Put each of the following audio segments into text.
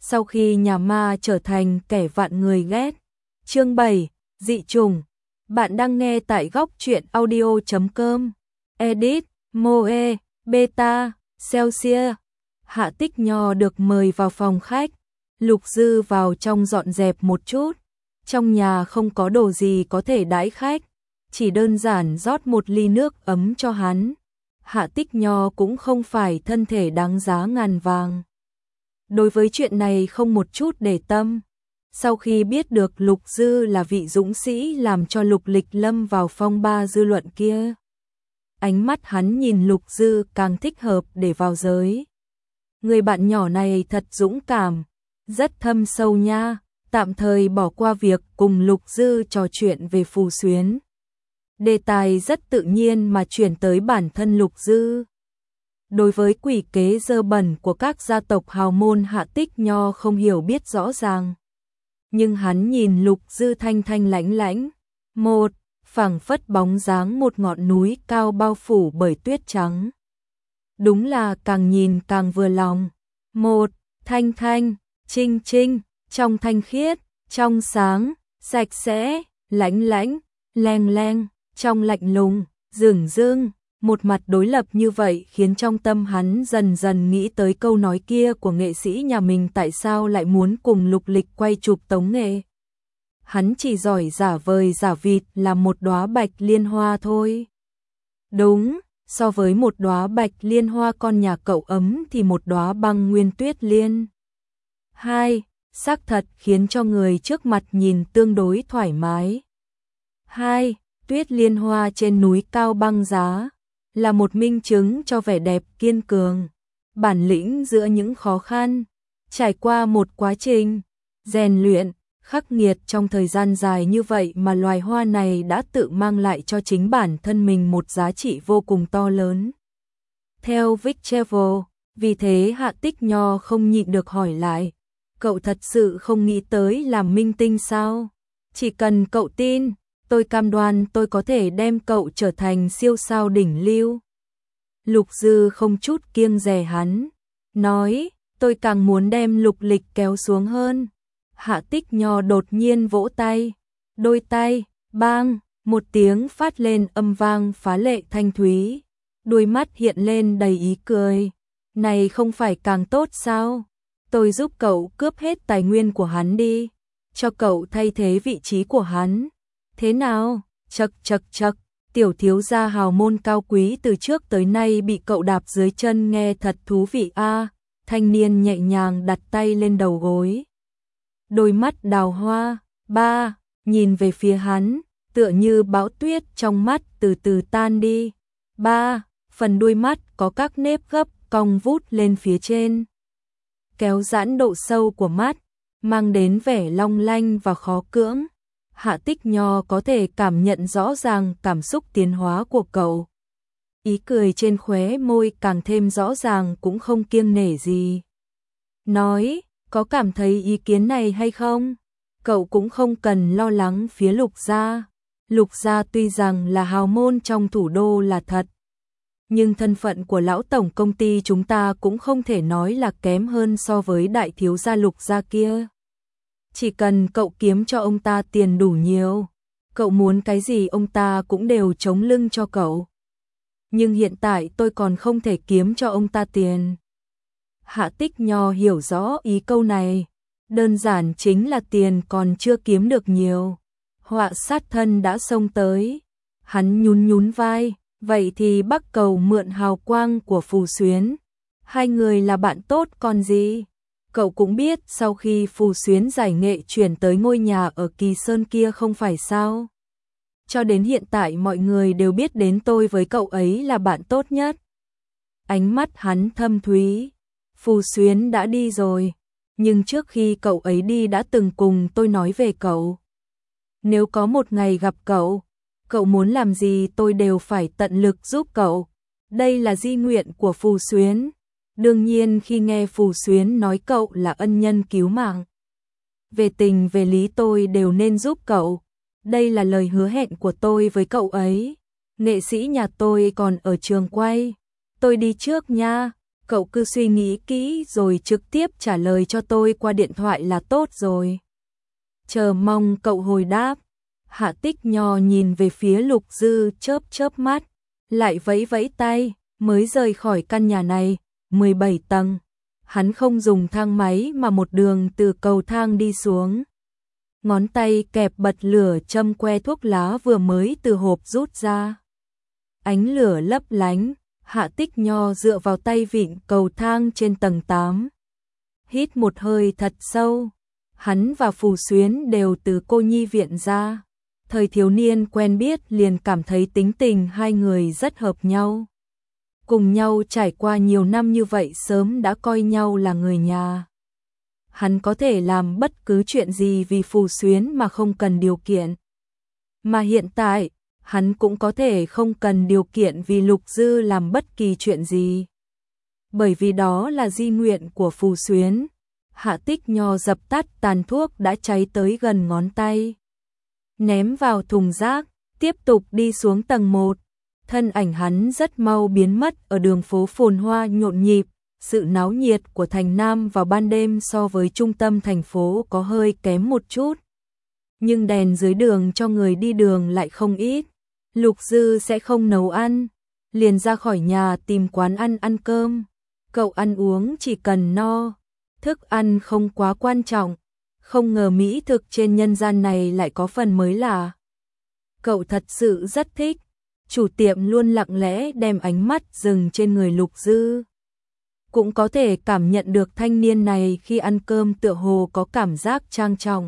sau khi nhà ma trở thành kẻ vạn người ghét. Chương 7, dị trùng. Bạn đang nghe tại góc truyện audio.com. Edit, Moe, Beta, Celsius. Hạ Tích Nho được mời vào phòng khách. Lục Dư vào trong dọn dẹp một chút. Trong nhà không có đồ gì có thể đãi khách, chỉ đơn giản rót một ly nước ấm cho hắn. Hạ Tích Nho cũng không phải thân thể đáng giá ngàn vàng. Đối với chuyện này không một chút để tâm. Sau khi biết được Lục Dư là vị dũng sĩ làm cho Lục Lịch lâm vào phong ba dư luận kia, ánh mắt hắn nhìn Lục Dư càng thích hợp để vào giới. Người bạn nhỏ này thật dũng cảm, rất thâm sâu nha. Tạm thời bỏ qua việc cùng Lục Dư trò chuyện về Phù Xuyến. Đề tài rất tự nhiên mà chuyển tới bản thân Lục Dư. Đối với quỷ kế dơ bẩn của các gia tộc hào môn, Hạ Tích Nho không hiểu biết rõ ràng. Nhưng hắn nhìn Lục Dư thanh thanh lãnh lãnh, một phảng phất bóng dáng một ngọn núi cao bao phủ bởi tuyết trắng. Đúng là càng nhìn càng vừa lòng. Một thanh thanh, trinh trinh, trong thanh khiết, trong sáng, sạch sẽ, lãnh lãnh, leng leng, trong lạnh lùng, dửng dưng. Một mặt đối lập như vậy khiến trong tâm hắn dần dần nghĩ tới câu nói kia của nghệ sĩ nhà mình, tại sao lại muốn cùng Lục Lịch quay chụp tống nghệ. Hắn chỉ giỏi giả vời giả vịt là một đóa bạch liên hoa thôi. Đúng, so với một đóa bạch liên hoa con nhà cậu ấm thì một đóa băng nguyên tuyết liên. Hai, xác thật khiến cho người trước mặt nhìn tương đối thoải mái. Hai, tuyết liên hoa trên núi cao băng giá là một minh chứng cho vẻ đẹp kiên cường, bản lĩnh giữa những khó khăn. Trải qua một quá trình rèn luyện khắc nghiệt trong thời gian dài như vậy mà loài hoa này đã tự mang lại cho chính bản thân mình một giá trị vô cùng to lớn. Theo Vic Travel, vì thế Hạ Tích Nho không nhịn được hỏi lại, cậu thật sự không nghĩ tới làm minh tinh sao? Chỉ cần cậu tin, tôi cam đoan tôi có thể đem cậu trở thành siêu sao đỉnh lưu. Lục Dư không chút kiêng dè hắn, nói, tôi càng muốn đem Lục Lịch kéo xuống hơn. Hạ Tích Nho đột nhiên vỗ tay, đôi tay, bang, một tiếng phát lên âm vang phá lệ thanh thúy. Đôi mắt hiện lên đầy ý cười, này không phải càng tốt sao? Tôi giúp cậu cướp hết tài nguyên của hắn đi, cho cậu thay thế vị trí của hắn. Thế nào? Chậc chậc chậc, tiểu thiếu gia hào môn cao quý từ trước tới nay bị cậu đạp dưới chân, nghe thật thú vị a. Thanh niên nhẹ nhàng đặt tay lên đầu gối. Đôi mắt đào hoa, ba, nhìn về phía hắn, tựa như bão tuyết trong mắt từ từ tan đi. Ba, phần đuôi mắt có các nếp gấp cong vút lên phía trên, kéo giãn độ sâu của mắt, mang đến vẻ long lanh và khó cưỡng. Hạ Tích Nho có thể cảm nhận rõ ràng cảm xúc tiến hóa của cậu. Ý cười trên khóe môi càng thêm rõ ràng, cũng không kiêng nể gì. Nói, có cảm thấy ý kiến này hay không? Cậu cũng không cần lo lắng phía Lục gia. Lục gia tuy rằng là hào môn trong thủ đô là thật, nhưng thân phận của lão tổng công ty chúng ta cũng không thể nói là kém hơn so với đại thiếu gia Lục gia kia. Chỉ cần cậu kiếm cho ông ta tiền đủ nhiều, cậu muốn cái gì ông ta cũng đều chống lưng cho cậu. Nhưng hiện tại tôi còn không thể kiếm cho ông ta tiền. Hạ Tích Nho hiểu rõ ý câu này, đơn giản chính là tiền còn chưa kiếm được nhiều. Họa sát thân đã xông tới. Hắn nhún nhún vai, vậy thì bắt cầu mượn hào quang của Phù Xuyến. Hai người là bạn tốt còn gì. Cậu cũng biết sau khi Phù Xuyến giải nghệ chuyển tới ngôi nhà ở Kỳ Sơn kia không phải sao? Cho đến hiện tại mọi người đều biết đến tôi với cậu ấy là bạn tốt nhất. Ánh mắt hắn thâm thúy. Phù Xuyến đã đi rồi, nhưng trước khi cậu ấy đi đã từng cùng tôi nói về cậu. Nếu có một ngày gặp cậu, cậu muốn làm gì tôi đều phải tận lực giúp cậu. Đây là di nguyện của Phù Xuyến. Đương nhiên khi nghe Phù Xuyến nói cậu là ân nhân cứu mạng, về tình về lý tôi đều nên giúp cậu. Đây là lời hứa hẹn của tôi với cậu ấy. Nghệ sĩ nhà tôi còn ở trường quay, tôi đi trước nha. Cậu cứ suy nghĩ kỹ rồi trực tiếp trả lời cho tôi qua điện thoại là tốt rồi. Chờ mong cậu hồi đáp. Hạ Tích Nho nhìn về phía Lục Dư chớp chớp mắt, lại vẫy vẫy tay, mới rời khỏi căn nhà này, 17 tầng. Hắn không dùng thang máy mà một đường từ cầu thang đi xuống. Ngón tay kẹp bật lửa châm que thuốc lá vừa mới từ hộp rút ra. Ánh lửa lấp lánh, Hạ Tích Nho dựa vào tay vịn cầu thang trên tầng 8. Hít một hơi thật sâu. Hắn và Phù Xuyến đều từ cô nhi viện ra. Thời thiếu niên quen biết liền cảm thấy tính tình hai người rất hợp nhau. Cùng nhau trải qua nhiều năm như vậy sớm đã coi nhau là người nhà. Hắn có thể làm bất cứ chuyện gì vì Phù Xuyến mà không cần điều kiện. Mà hiện tại, hắn cũng có thể không cần điều kiện vì Lục Dư làm bất kỳ chuyện gì. Bởi vì đó là di nguyện của Phù Xuyến. Hạ Tích Nho dập tắt tàn thuốc đã cháy tới gần ngón tay. Ném vào thùng rác, tiếp tục đi xuống tầng 1. Thân ảnh hắn rất mau biến mất ở đường phố phồn hoa nhộn nhịp. Sự náo nhiệt của thành Nam vào ban đêm so với trung tâm thành phố có hơi kém một chút. Nhưng đèn dưới đường cho người đi đường lại không ít. Lục Dư sẽ không nấu ăn, liền ra khỏi nhà tìm quán ăn ăn cơm. Cậu ăn uống chỉ cần no, thức ăn không quá quan trọng. Không ngờ mỹ thực trên nhân gian này lại có phần mới lạ. Cậu thật sự rất thích. Chủ tiệm luôn lặng lẽ đem ánh mắt dừng trên người Lục Dư. Cũng có thể cảm nhận được thanh niên này khi ăn cơm tựa hồ có cảm giác trang trọng.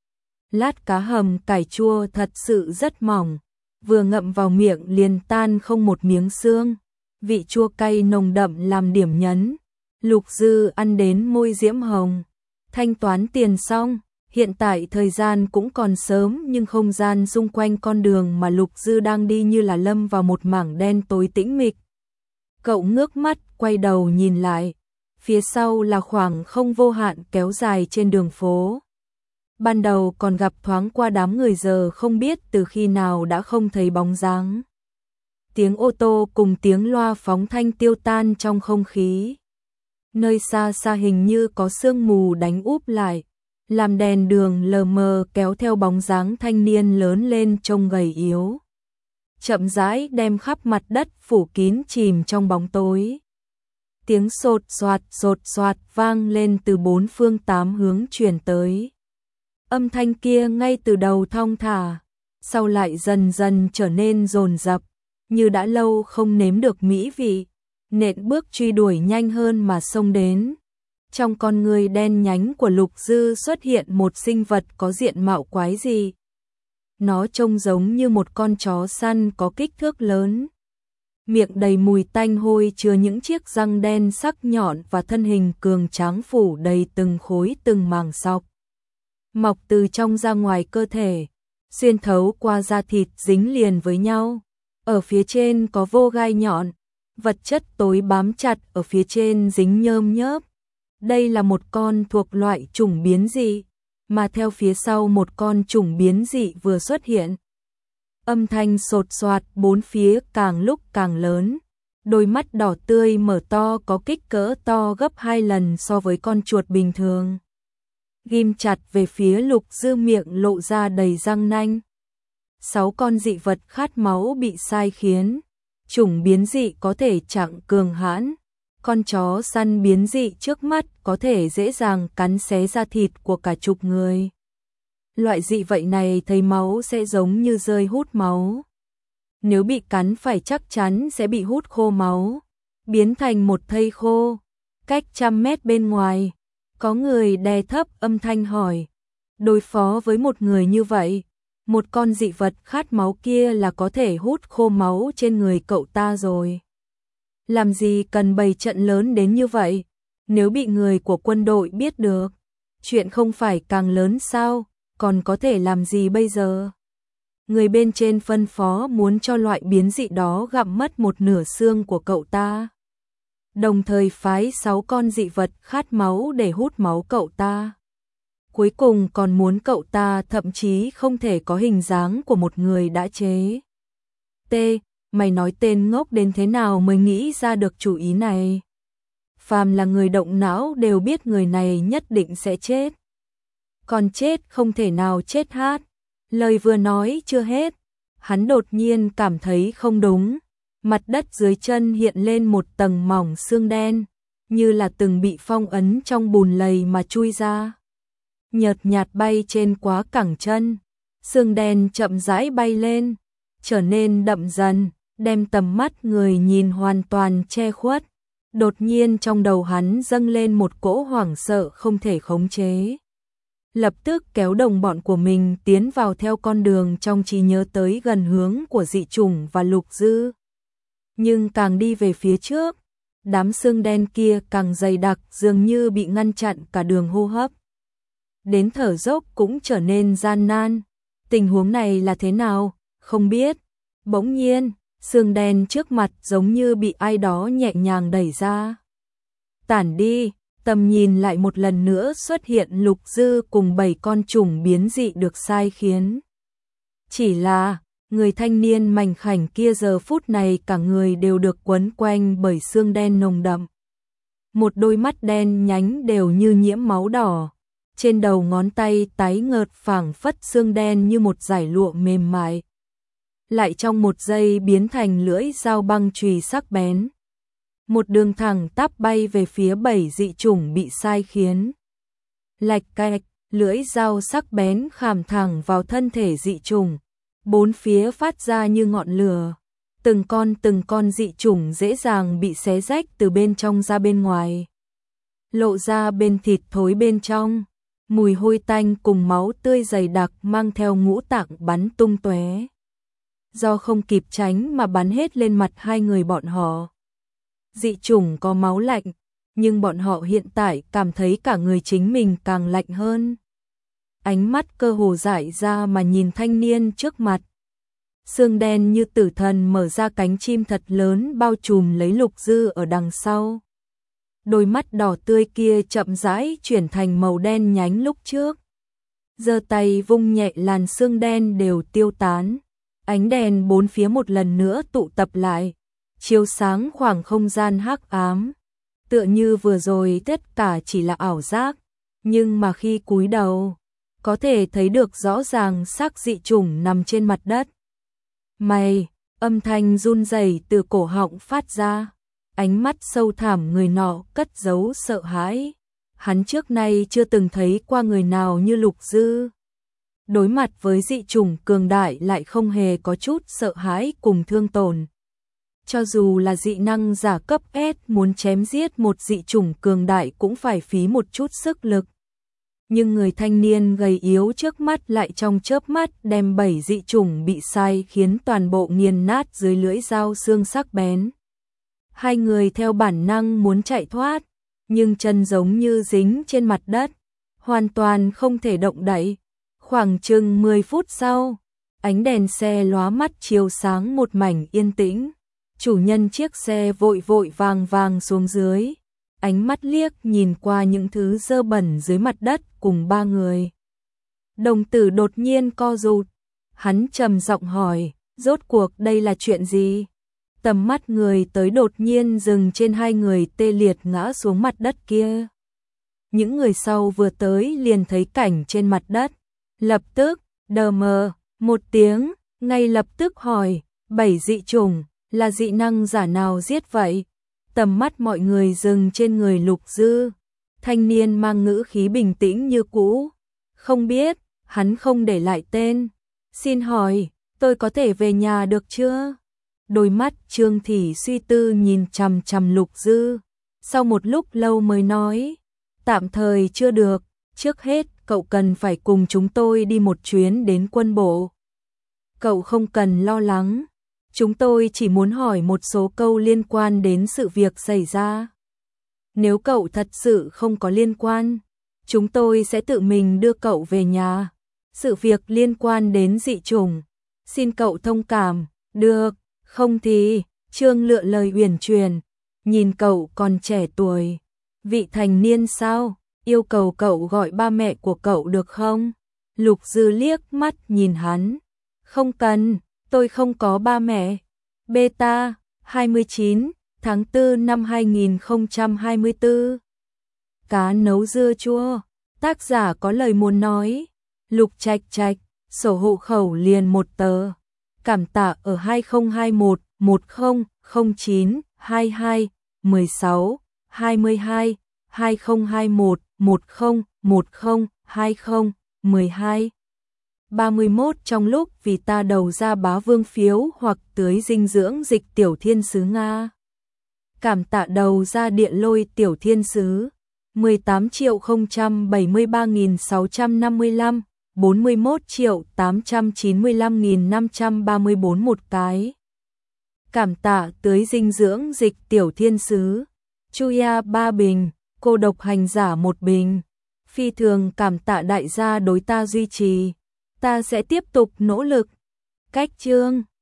Lát cá hầm cải chua thật sự rất mỏng, vừa ngậm vào miệng liền tan không một miếng xương. Vị chua cay nồng đậm làm điểm nhấn. Lục Dư ăn đến môi diễm hồng. Thanh toán tiền xong, hiện tại thời gian cũng còn sớm nhưng không gian xung quanh con đường mà Lục Dư đang đi như là lâm vào một mảng đen tối tĩnh mịch. Cậu ngước mắt, quay đầu nhìn lại. Phía sau là khoảng không vô hạn kéo dài trên đường phố. Ban đầu còn gặp thoáng qua đám người giờ không biết từ khi nào đã không thấy bóng dáng. Tiếng ô tô cùng tiếng loa phóng thanh tiêu tan trong không khí. Nơi xa xa hình như có sương mù đánh úp lại, làm đèn đường lờ mờ kéo theo bóng dáng thanh niên lớn lên trông gầy yếu. Chậm rãi đem khắp mặt đất phủ kín chìm trong bóng tối. Tiếng sột soạt vang lên từ bốn phương tám hướng truyền tới. Âm thanh kia ngay từ đầu thong thả, sau lại dần dần trở nên dồn dập, như đã lâu không nếm được mỹ vị, nện bước truy đuổi nhanh hơn mà xông đến. Trong con người đen nhánh của Lục Dư xuất hiện một sinh vật có diện mạo quái dị. Nó trông giống như một con chó săn có kích thước lớn. Miệng đầy mùi tanh hôi chứa những chiếc răng đen sắc nhọn và thân hình cường tráng phủ đầy từng khối từng màng sọc. Mọc từ trong ra ngoài cơ thể, xuyên thấu qua da thịt dính liền với nhau. Ở phía trên có vô gai nhọn, vật chất tối bám chặt ở phía trên dính nhơm nhớp. Đây là một con thuộc loại chủng biến dị, mà theo phía sau một con chủng biến dị vừa xuất hiện. Âm thanh sột soạt bốn phía càng lúc càng lớn. Đôi mắt đỏ tươi mở to có kích cỡ to gấp 2 lần so với con chuột bình thường. Ghim chặt về phía Lục Dư, miệng lộ ra đầy răng nanh. 6 con dị vật khát máu bị sai khiến. Chủng biến dị có thể chặn cường hãn. Con chó săn biến dị trước mắt có thể dễ dàng cắn xé da thịt của cả chục người. Loại dị vậy này thấy máu sẽ giống như rơi hút máu. Nếu bị cắn phải chắc chắn sẽ bị hút khô máu, biến thành một thây khô. Cách 100 mét bên ngoài, có người đè thấp âm thanh hỏi. Đối phó với một người như vậy, một con dị vật khát máu kia là có thể hút khô máu trên người cậu ta rồi. Làm gì cần bày trận lớn đến như vậy? Nếu bị người của quân đội biết được, chuyện không phải càng lớn sao? Còn có thể làm gì bây giờ? Người bên trên phân phó muốn cho loại biến dị đó gặm mất một nửa xương của cậu ta. Đồng thời phái 6 con dị vật khát máu để hút máu cậu ta. Cuối cùng còn muốn cậu ta thậm chí không thể có hình dáng của một người đã chế. T, mày nói tên ngốc đến thế nào mới nghĩ ra được chủ ý này? phàm là người động não đều biết người này nhất định sẽ chết. Còn chết không thể nào chết hát. Lời vừa nói chưa hết, hắn đột nhiên cảm thấy không đúng. Mặt đất dưới chân hiện lên một tầng mỏng xương đen, như là từng bị phong ấn trong bùn lầy mà chui ra. Nhợt nhạt bay trên quá cẳng chân, xương đen chậm rãi bay lên, trở nên đậm dần, đem tầm mắt người nhìn hoàn toàn che khuất. Đột nhiên trong đầu hắn dâng lên một cỗ hoảng sợ không thể khống chế. Lập tức kéo đồng bọn của mình tiến vào theo con đường trong trí nhớ tới gần hướng của dị chủng và Lục Dư. Nhưng càng đi về phía trước, đám xương đen kia càng dày đặc, dường như bị ngăn chặn cả đường hô hấp. Đến thở dốc cũng trở nên gian nan. Tình huống này là thế nào? Không biết. Bỗng nhiên, xương đen trước mặt giống như bị ai đó nhẹ nhàng đẩy ra. Tản đi, tầm nhìn lại một lần nữa xuất hiện Lục Dư cùng 7 con trùng biến dị được sai khiến. Chỉ là, người thanh niên mảnh khảnh kia giờ phút này cả người đều được quấn quanh bởi xương đen nồng đậm. Một đôi mắt đen nhánh đều như nhiễm máu đỏ. Trên đầu ngón tay tái ngợt phảng phất xương đen như một dải lụa mềm mại. Lại trong một giây biến thành lưỡi dao băng chùy sắc bén. Một đường thẳng tắp bay về phía 7 dị chủng bị sai khiến. Lạch cạch, lưỡi dao sắc bén khảm thẳng vào thân thể dị chủng. Bốn phía phát ra như ngọn lửa. Từng con dị chủng dễ dàng bị xé rách từ bên trong ra bên ngoài. Lộ ra bên thịt thối bên trong. Mùi hôi tanh cùng máu tươi dày đặc mang theo ngũ tạng bắn tung tóe. Do không kịp tránh mà bắn hết lên mặt hai người bọn họ. Dị chủng có máu lạnh, nhưng bọn họ hiện tại cảm thấy cả người chính mình càng lạnh hơn. Ánh mắt cơ hồ dại ra mà nhìn thanh niên trước mặt. Xương đen như tử thần mở ra cánh chim thật lớn bao trùm lấy Lục Dư ở đằng sau. Đôi mắt đỏ tươi kia chậm rãi chuyển thành màu đen nhánh lúc trước. Giơ tay vung nhẹ làn xương đen đều tiêu tán. Ánh đèn bốn phía một lần nữa tụ tập lại, chiếu sáng khoảng không gian hắc ám. Tựa như vừa rồi tất cả chỉ là ảo giác, nhưng mà khi cúi đầu, có thể thấy được rõ ràng xác dị chủng nằm trên mặt đất. Mày, âm thanh run rẩy từ cổ họng phát ra. Ánh mắt sâu thẳm người nọ cất giấu sợ hãi. Hắn trước nay chưa từng thấy qua người nào như Lục Dư. Đối mặt với dị chủng cường đại lại không hề có chút sợ hãi cùng thương tổn. Cho dù là dị năng giả cấp S muốn chém giết một dị chủng cường đại cũng phải phí một chút sức lực. Nhưng người thanh niên gầy yếu trước mắt lại trong chớp mắt đem 7 dị chủng bị sai khiến toàn bộ nghiền nát dưới lưỡi dao xương sắc bén. Hai người theo bản năng muốn chạy thoát, nhưng chân giống như dính trên mặt đất, hoàn toàn không thể động đậy. Khoảng chừng 10 phút sau, ánh đèn xe lóa mắt chiếu sáng một mảnh yên tĩnh. Chủ nhân chiếc xe vội vội vàng xuống dưới, ánh mắt liếc nhìn qua những thứ dơ bẩn dưới mặt đất cùng ba người. Đồng tử đột nhiên co rụt, hắn trầm giọng hỏi, rốt cuộc đây là chuyện gì? Tầm mắt người tới đột nhiên dừng trên hai người tê liệt ngã xuống mặt đất kia. Những người sau vừa tới liền thấy cảnh trên mặt đất, lập tức đờ mờ một tiếng, ngay lập tức hỏi, 7 dị chủng, là dị năng giả nào giết vậy? Tầm mắt mọi người dừng trên người Lục Dư. Thanh niên mang ngữ khí bình tĩnh như cũ. Không biết, hắn không để lại tên. Xin hỏi, tôi có thể về nhà được chưa? Đôi mắt Trương Thị suy tư nhìn chằm chằm Lục Dư. Sau một lúc lâu mới nói, tạm thời chưa được, trước hết cậu cần phải cùng chúng tôi đi một chuyến đến quân bộ. Cậu không cần lo lắng. Chúng tôi chỉ muốn hỏi một số câu liên quan đến sự việc xảy ra. Nếu cậu thật sự không có liên quan, chúng tôi sẽ tự mình đưa cậu về nhà. Sự việc liên quan đến dị chủng, xin cậu thông cảm, được, không thì, Trương lựa lời uyển chuyển, nhìn cậu còn trẻ tuổi, vị thành niên sao, yêu cầu cậu gọi ba mẹ của cậu được không? Lục Dư liếc mắt nhìn hắn, không cần. Tôi không có ba mẹ. Beta 29 tháng 4 năm 2024. Cá nấu dưa chua. Tác giả có lời muốn nói. Lục Trạch Trạch, sổ hộ khẩu liền một tờ. Cảm tạ ở 2021 10 09 22 16 22 2021 10 10 20 12 31 trong lúc vì ta đầu ra bá vương phiếu hoặc tưới dinh dưỡng dịch tiểu thiên sứ Nga. Cảm tạ đầu ra điện lôi tiểu thiên sứ 18.073.655, 41.895.534 một cái. Cảm tạ tưới dinh dưỡng dịch tiểu thiên sứ Chuya 3 bình, cô độc hành giả 1 bình. Phi thường cảm tạ đại gia đối ta duy trì. Ta sẽ tiếp tục nỗ lực. Cách chương